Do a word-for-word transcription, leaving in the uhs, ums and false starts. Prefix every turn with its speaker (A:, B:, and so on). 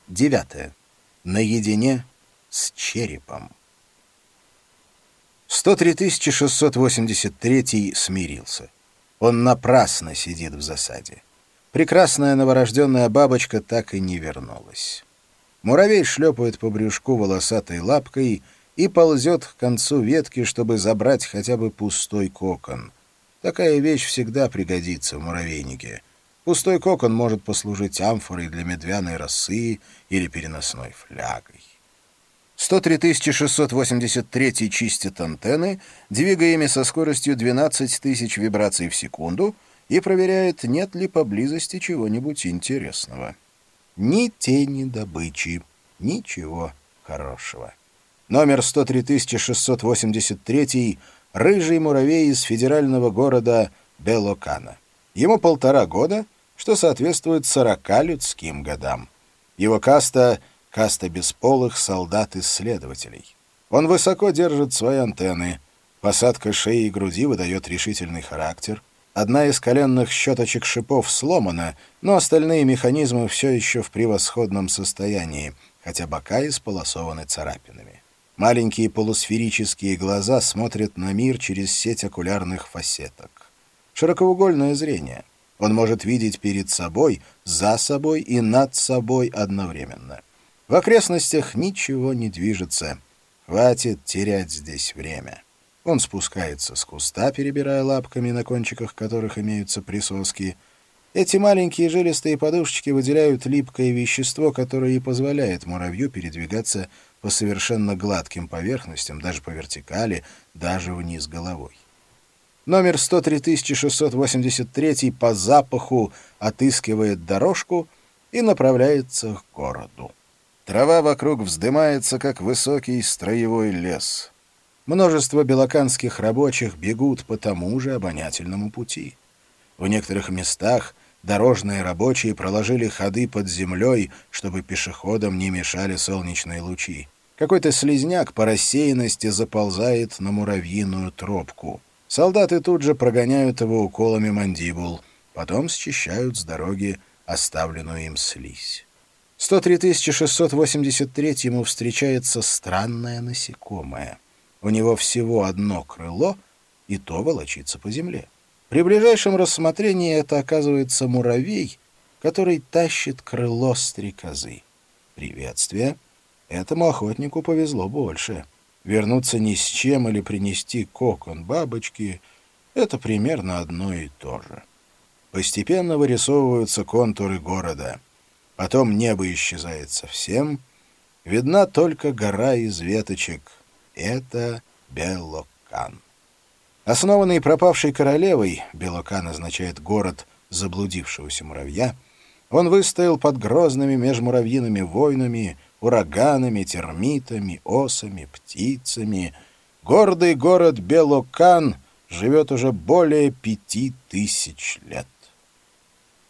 A: Девятое. Наедине с черепом. сто три тысячи шестьсот восемьдесят третий смирился. Он напрасно сидит в засаде. Прекрасная новорожденная бабочка так и не вернулась. Муравей шлепает по брюшку волосатой лапкой и ползет к концу ветки, чтобы забрать хотя бы пустой кокон. Такая вещь всегда пригодится в муравейнике. Пустой кокон может послужить амфорой для медвяной росы или переносной флягой. сто три тысячи шестьсот восемьдесят третий чистит антенны, двигая ими со скоростью двенадцать тысяч вибраций в секунду, и проверяет, нет ли поблизости чего-нибудь интересного. Ни тени добычи, ничего хорошего. Номер сто три тысячи шестьсот восемьдесят третий — рыжий муравей из федерального города Белокана. Ему полтора года, что соответствует сорока людским годам. Его каста — каста бесполых солдат-исследователей. Он высоко держит свои антенны. Посадка шеи и груди выдает решительный характер. Одна из коленных щеточек шипов сломана, но остальные механизмы все еще в превосходном состоянии, хотя бока исполосованы царапинами. Маленькие полусферические глаза смотрят на мир через сеть окулярных фасеток. Широкоугольное зрение. Он может видеть перед собой, за собой и над собой одновременно. В окрестностях ничего не движется. Хватит терять здесь время. Он спускается с куста, перебирая лапками, на кончиках которых имеются присоски. Эти маленькие жилистые подушечки выделяют липкое вещество, которое и позволяет муравью передвигаться по совершенно гладким поверхностям, даже по вертикали, даже вниз головой. Номер сто три тысячи шестьсот восемьдесят третий по запаху отыскивает дорожку и направляется к городу. Трава вокруг вздымается, как высокий строевой лес. Множество белоканских рабочих бегут по тому же обонятельному пути. В некоторых местах дорожные рабочие проложили ходы под землей, чтобы пешеходам не мешали солнечные лучи. Какой-то слизняк по рассеянности заползает на муравьиную тропку. Солдаты тут же прогоняют его уколами мандибул, потом счищают с дороги оставленную им слизь. сто три тысячи шестьсот восемьдесят третьему встречается странное насекомое. У него всего одно крыло, и то волочится по земле. При ближайшем рассмотрении это оказывается муравей, который тащит крыло стрекозы. Приветствие. Этому охотнику повезло больше. Вернуться ни с чем или принести кокон бабочки — это примерно одно и то же. Постепенно вырисовываются контуры города. Потом небо исчезает совсем. Видна только гора из веточек. Это Белокан. Основанный пропавшей королевой, Белокан означает «город заблудившегося муравья», он выстоял под грозными межмуравьиными войнами, ураганами, термитами, осами, птицами. Гордый город Белокан живет уже более пяти тысяч лет.